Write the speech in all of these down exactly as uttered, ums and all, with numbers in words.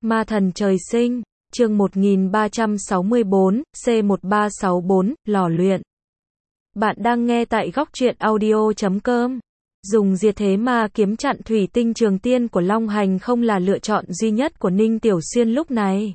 Ma thần trời sinh, chương một nghìn ba trăm sáu mươi bốn, C một ba sáu bốn, lò luyện. Bạn đang nghe tại góc truyện audio chấm com. Dùng diệt thế ma kiếm chặn thủy tinh trường tiên của Long Hành không là lựa chọn duy nhất của Ninh Tiểu Xuyên lúc này.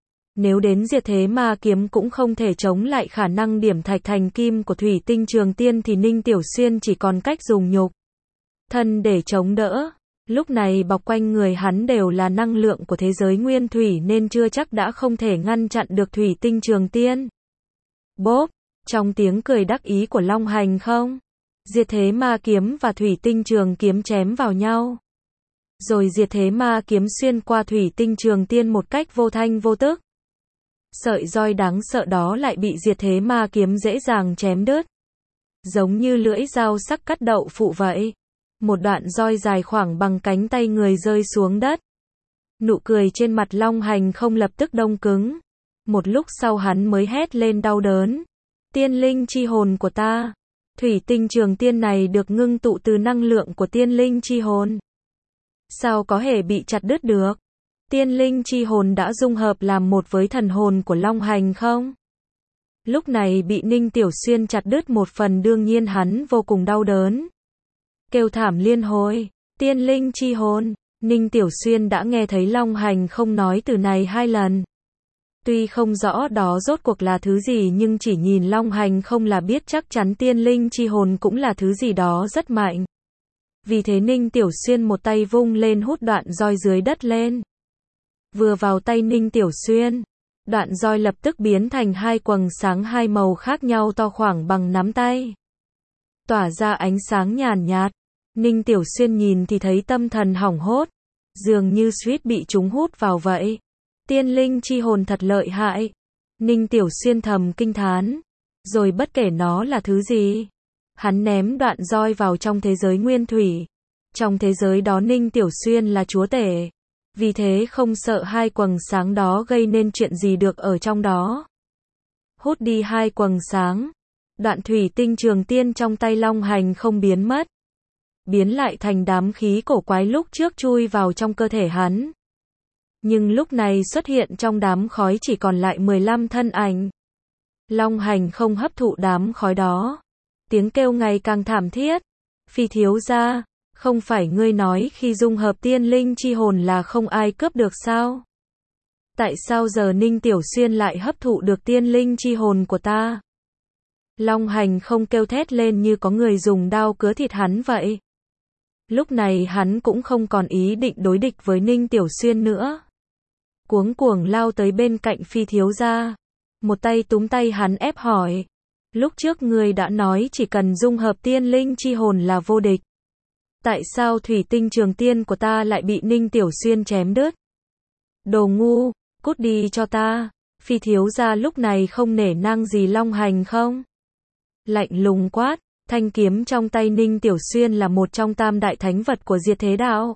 Nếu đến diệt thế ma kiếm cũng không thể chống lại khả năng điểm thạch thành kim của thủy tinh trường tiên thì Ninh Tiểu Xuyên chỉ còn cách dùng nhục thân để chống đỡ. Lúc này bọc quanh người hắn đều là năng lượng của thế giới nguyên thủy nên chưa chắc đã không thể ngăn chặn được thủy tinh trường tiên. Bốp, trong tiếng cười đắc ý của Long Hành không, diệt thế ma kiếm và thủy tinh trường kiếm chém vào nhau. Rồi diệt thế ma kiếm xuyên qua thủy tinh trường tiên một cách vô thanh vô tức. Sợi roi đáng sợ đó lại bị diệt thế ma kiếm dễ dàng chém đứt. Giống như lưỡi dao sắc cắt đậu phụ vậy. Một đoạn roi dài khoảng bằng cánh tay người rơi xuống đất. Nụ cười trên mặt Long Hành không lập tức đông cứng. Một lúc sau hắn mới hét lên đau đớn. Tiên linh chi hồn của ta. Thủy tinh trường tiên này được ngưng tụ từ năng lượng của tiên linh chi hồn. Sao có thể bị chặt đứt được? Tiên linh chi hồn đã dung hợp làm một với thần hồn của Long Hành không? Lúc này bị Ninh Tiểu Xuyên chặt đứt một phần, đương nhiên hắn vô cùng đau đớn. Kêu thảm liên hồi, tiên linh chi hồn. Ninh Tiểu Xuyên đã nghe thấy Long Hành không nói từ này hai lần. Tuy không rõ đó rốt cuộc là thứ gì nhưng chỉ nhìn Long Hành không là biết chắc chắn tiên linh chi hồn cũng là thứ gì đó rất mạnh. Vì thế Ninh Tiểu Xuyên một tay vung lên hút đoạn roi dưới đất lên. Vừa vào tay Ninh Tiểu Xuyên, đoạn roi lập tức biến thành hai quầng sáng hai màu khác nhau to khoảng bằng nắm tay. Tỏa ra ánh sáng nhàn nhạt. Ninh Tiểu Xuyên nhìn thì thấy tâm thần hỏng hốt. Dường như suýt bị chúng hút vào vậy. Tiên linh chi hồn thật lợi hại. Ninh Tiểu Xuyên thầm kinh thán. Rồi bất kể nó là thứ gì, hắn ném đoạn roi vào trong thế giới nguyên thủy. Trong thế giới đó Ninh Tiểu Xuyên là chúa tể. Vì thế không sợ hai quầng sáng đó gây nên chuyện gì được ở trong đó. Hút đi hai quầng sáng. Đoạn thủy tinh trường tiên trong tay Long Hành không biến mất. Biến lại thành đám khí cổ quái lúc trước chui vào trong cơ thể hắn. Nhưng lúc này xuất hiện trong đám khói chỉ còn lại mười lăm thân ảnh. Long Hành không hấp thụ đám khói đó. Tiếng kêu ngày càng thảm thiết. Phi thiếu gia, không phải ngươi nói khi dung hợp tiên linh chi hồn là không ai cướp được sao? Tại sao giờ Ninh Tiểu Xuyên lại hấp thụ được tiên linh chi hồn của ta? Long Hành không kêu thét lên như có người dùng đao cứa thịt hắn vậy. Lúc này hắn cũng không còn ý định đối địch với Ninh Tiểu Xuyên nữa. Cuống cuồng lao tới bên cạnh Phi thiếu gia. Một tay túm tay hắn ép hỏi. Lúc trước ngươi đã nói chỉ cần dung hợp tiên linh chi hồn là vô địch. Tại sao thủy tinh trường tiên của ta lại bị Ninh Tiểu Xuyên chém đứt? Đồ ngu, cút đi cho ta. Phi thiếu gia lúc này không nể nang gì Long Hành không? Lạnh lùng quát. Thanh kiếm trong tay Ninh Tiểu Xuyên là một trong tam đại thánh vật của diệt thế đạo.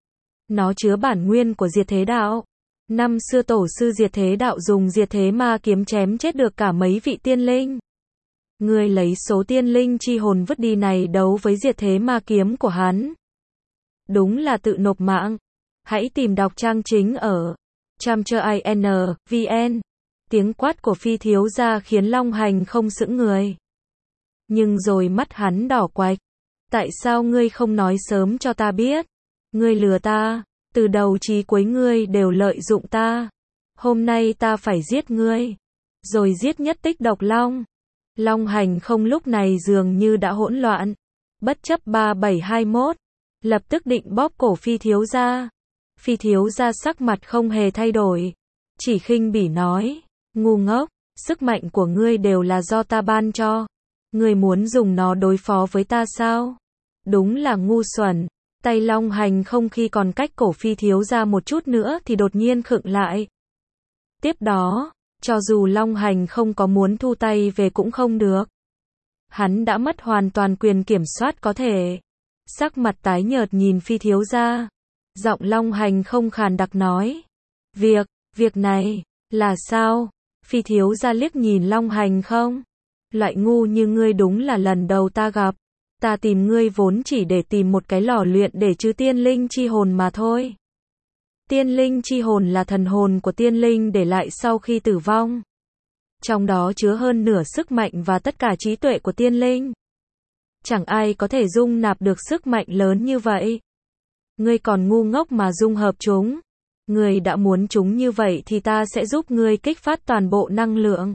Nó chứa bản nguyên của diệt thế đạo. Năm xưa tổ sư diệt thế đạo dùng diệt thế ma kiếm chém chết được cả mấy vị tiên linh. Ngươi lấy số tiên linh chi hồn vứt đi này đấu với diệt thế ma kiếm của hắn. Đúng là tự nộp mạng. Hãy tìm đọc trang chính ở Chamcher.in, vn. Tiếng quát của Phi thiếu gia khiến Long Hành không sững người. Nhưng rồi mắt hắn đỏ quạch. Tại sao ngươi không nói sớm cho ta biết? Ngươi lừa ta, từ đầu chí cuối ngươi đều lợi dụng ta. Hôm nay ta phải giết ngươi. Rồi giết nhất tích độc long. Long Hành không lúc này dường như đã hỗn loạn. Bất chấp ba bảy hai mốt. Lập tức định bóp cổ Phi thiếu gia. Phi thiếu gia sắc mặt không hề thay đổi. Chỉ khinh bỉ nói. Ngu ngốc, sức mạnh của ngươi đều là do ta ban cho. Ngươi muốn dùng nó đối phó với ta sao? Đúng là ngu xuẩn. Tay Long Hành không khi còn cách cổ Phi thiếu gia một chút nữa thì đột nhiên khựng lại. Tiếp đó, cho dù Long Hành không có muốn thu tay về cũng không được. Hắn đã mất hoàn toàn quyền kiểm soát có thể. Sắc mặt tái nhợt nhìn Phi thiếu gia. Giọng Long Hành không khàn đặc nói. Việc, việc này, là sao? Phi thiếu gia liếc nhìn Long Hành không? Loại ngu như ngươi đúng là lần đầu ta gặp. Ta tìm ngươi vốn chỉ để tìm một cái lò luyện để trừ tiên linh chi hồn mà thôi. Tiên linh chi hồn là thần hồn của tiên linh để lại sau khi tử vong. Trong đó chứa hơn nửa sức mạnh và tất cả trí tuệ của tiên linh. Chẳng ai có thể dung nạp được sức mạnh lớn như vậy. Ngươi còn ngu ngốc mà dung hợp chúng. Ngươi đã muốn chúng như vậy thì ta sẽ giúp ngươi kích phát toàn bộ năng lượng.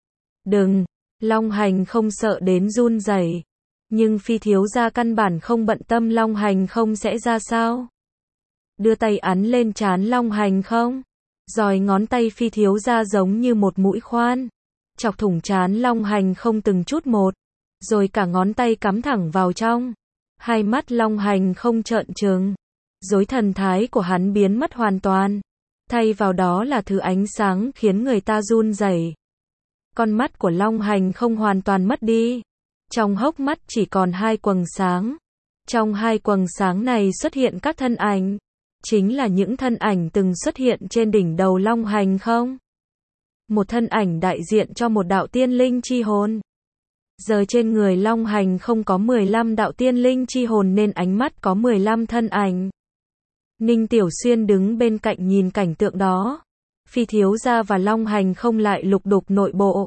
Đừng, Long Hành không sợ đến run rẩy. Nhưng Phi thiếu gia căn bản không bận tâm Long Hành không sẽ ra sao. Đưa tay ấn lên trán Long Hành không. Rồi ngón tay Phi thiếu gia giống như một mũi khoan. Chọc thủng trán Long Hành không từng chút một. Rồi cả ngón tay cắm thẳng vào trong. Hai mắt Long Hành không trợn trừng. Rồi thần thái của hắn biến mất hoàn toàn. Thay vào đó là thứ ánh sáng khiến người ta run rẩy. Con mắt của Long Hành không hoàn toàn mất đi. Trong hốc mắt chỉ còn hai quầng sáng. Trong hai quầng sáng này xuất hiện các thân ảnh. Chính là những thân ảnh từng xuất hiện trên đỉnh đầu Long Hành không? Một thân ảnh đại diện cho một đạo tiên linh chi hồn. Giờ trên người Long Hành không có mười lăm đạo tiên linh chi hồn nên ánh mắt có mười lăm thân ảnh. Ninh Tiểu Xuyên đứng bên cạnh nhìn cảnh tượng đó. Phi thiếu gia và Long Hành không lại lục đục nội bộ.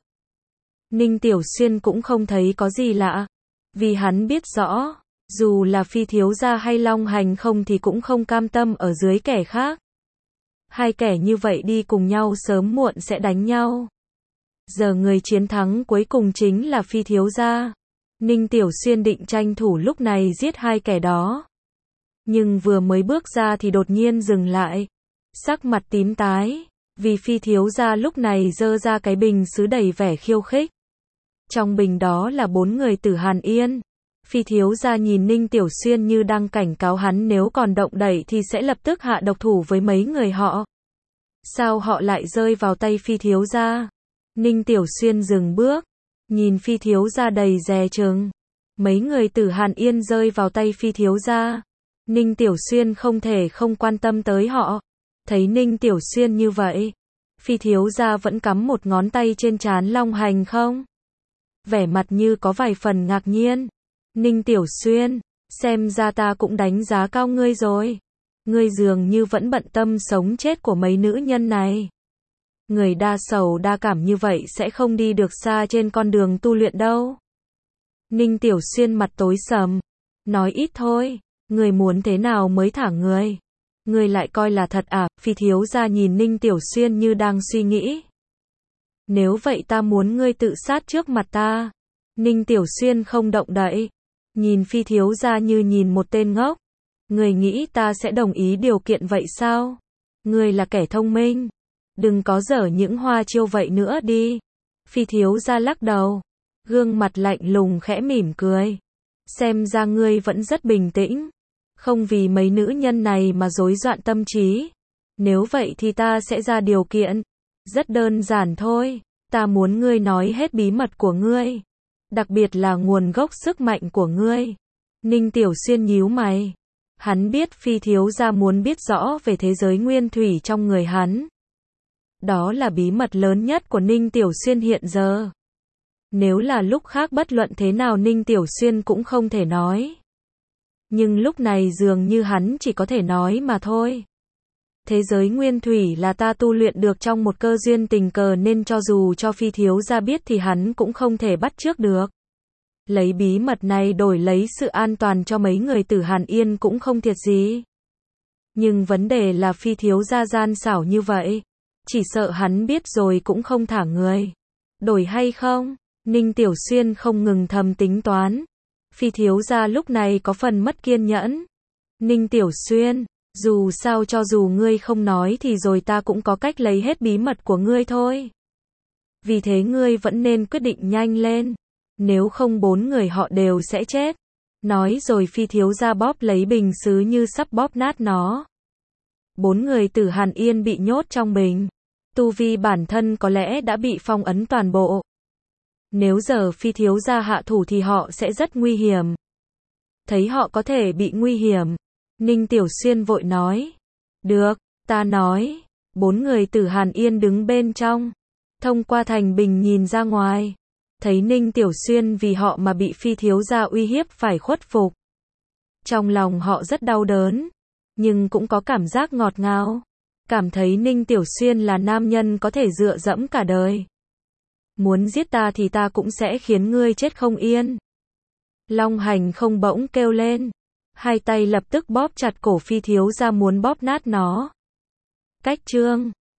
Ninh Tiểu Xuyên cũng không thấy có gì lạ. Vì hắn biết rõ, dù là Phi thiếu gia hay Long Hành không thì cũng không cam tâm ở dưới kẻ khác. Hai kẻ như vậy đi cùng nhau sớm muộn sẽ đánh nhau. Giờ người chiến thắng cuối cùng chính là Phi thiếu gia. Ninh Tiểu Xuyên định tranh thủ lúc này giết hai kẻ đó. Nhưng vừa mới bước ra thì đột nhiên dừng lại. Sắc mặt tím tái. Vì Phi thiếu gia lúc này giơ ra cái bình sứ đầy vẻ khiêu khích. Trong bình đó là bốn người Tử Hàn Yên. Phi thiếu gia nhìn Ninh Tiểu Xuyên như đang cảnh cáo hắn nếu còn động đậy thì sẽ lập tức hạ độc thủ với mấy người họ. Sao họ lại rơi vào tay Phi thiếu gia? Ninh Tiểu Xuyên dừng bước. Nhìn Phi thiếu gia đầy dè chừng. Mấy người Tử Hàn Yên rơi vào tay Phi thiếu gia. Ninh Tiểu Xuyên không thể không quan tâm tới họ. Thấy Ninh Tiểu Xuyên như vậy, Phi thiếu gia vẫn cắm một ngón tay trên trán Long Hành không? Vẻ mặt như có vài phần ngạc nhiên. Ninh Tiểu Xuyên, xem ra ta cũng đánh giá cao ngươi rồi. Ngươi dường như vẫn bận tâm sống chết của mấy nữ nhân này. Người đa sầu đa cảm như vậy sẽ không đi được xa trên con đường tu luyện đâu. Ninh Tiểu Xuyên mặt tối sầm. Nói ít thôi, ngươi muốn thế nào mới thả ngươi? Ngươi lại coi là thật à? Phi thiếu gia nhìn Ninh Tiểu Xuyên như đang suy nghĩ. Nếu vậy ta muốn ngươi tự sát trước mặt ta. Ninh Tiểu Xuyên không động đậy. Nhìn Phi thiếu gia như nhìn một tên ngốc. Ngươi nghĩ ta sẽ đồng ý điều kiện vậy sao? Ngươi là kẻ thông minh. Đừng có dở những hoa chiêu vậy nữa đi. Phi thiếu gia lắc đầu. Gương mặt lạnh lùng khẽ mỉm cười. Xem ra ngươi vẫn rất bình tĩnh. Không vì mấy nữ nhân này mà rối loạn tâm trí. Nếu vậy thì ta sẽ ra điều kiện. Rất đơn giản thôi. Ta muốn ngươi nói hết bí mật của ngươi. Đặc biệt là nguồn gốc sức mạnh của ngươi. Ninh Tiểu Xuyên nhíu mày. Hắn biết Phi thiếu gia muốn biết rõ về thế giới nguyên thủy trong người hắn. Đó là bí mật lớn nhất của Ninh Tiểu Xuyên hiện giờ. Nếu là lúc khác bất luận thế nào Ninh Tiểu Xuyên cũng không thể nói. Nhưng lúc này dường như hắn chỉ có thể nói mà thôi. Thế giới nguyên thủy là ta tu luyện được trong một cơ duyên tình cờ nên cho dù cho Phi thiếu gia biết thì hắn cũng không thể bắt chước được. Lấy bí mật này đổi lấy sự an toàn cho mấy người Tử Hàn Yên cũng không thiệt gì. Nhưng vấn đề là Phi thiếu gia gian xảo như vậy. Chỉ sợ hắn biết rồi cũng không thả người. Đổi hay không? Ninh Tiểu Xuyên không ngừng thầm tính toán. Phi thiếu gia lúc này có phần mất kiên nhẫn. Ninh Tiểu Xuyên, dù sao cho dù ngươi không nói thì rồi ta cũng có cách lấy hết bí mật của ngươi thôi. Vì thế ngươi vẫn nên quyết định nhanh lên. Nếu không bốn người họ đều sẽ chết. Nói rồi Phi thiếu gia bóp lấy bình sứ như sắp bóp nát nó. Bốn người Tử Hàn Yên bị nhốt trong bình. Tu vi bản thân có lẽ đã bị phong ấn toàn bộ. Nếu giờ Phi thiếu gia hạ thủ thì họ sẽ rất nguy hiểm. Thấy họ có thể bị nguy hiểm. Ninh Tiểu Xuyên vội nói. Được, ta nói. Bốn người Tử Hàn Yên đứng bên trong. Thông qua thành bình nhìn ra ngoài. Thấy Ninh Tiểu Xuyên vì họ mà bị Phi thiếu gia uy hiếp phải khuất phục. Trong lòng họ rất đau đớn. Nhưng cũng có cảm giác ngọt ngào. cảm thấy Ninh Tiểu Xuyên là nam nhân có thể dựa dẫm cả đời. Muốn giết ta thì ta cũng sẽ khiến ngươi chết không yên. Long Hành không bỗng kêu lên. Hai tay lập tức bóp chặt cổ Phi thiếu gia muốn bóp nát nó. Cách chương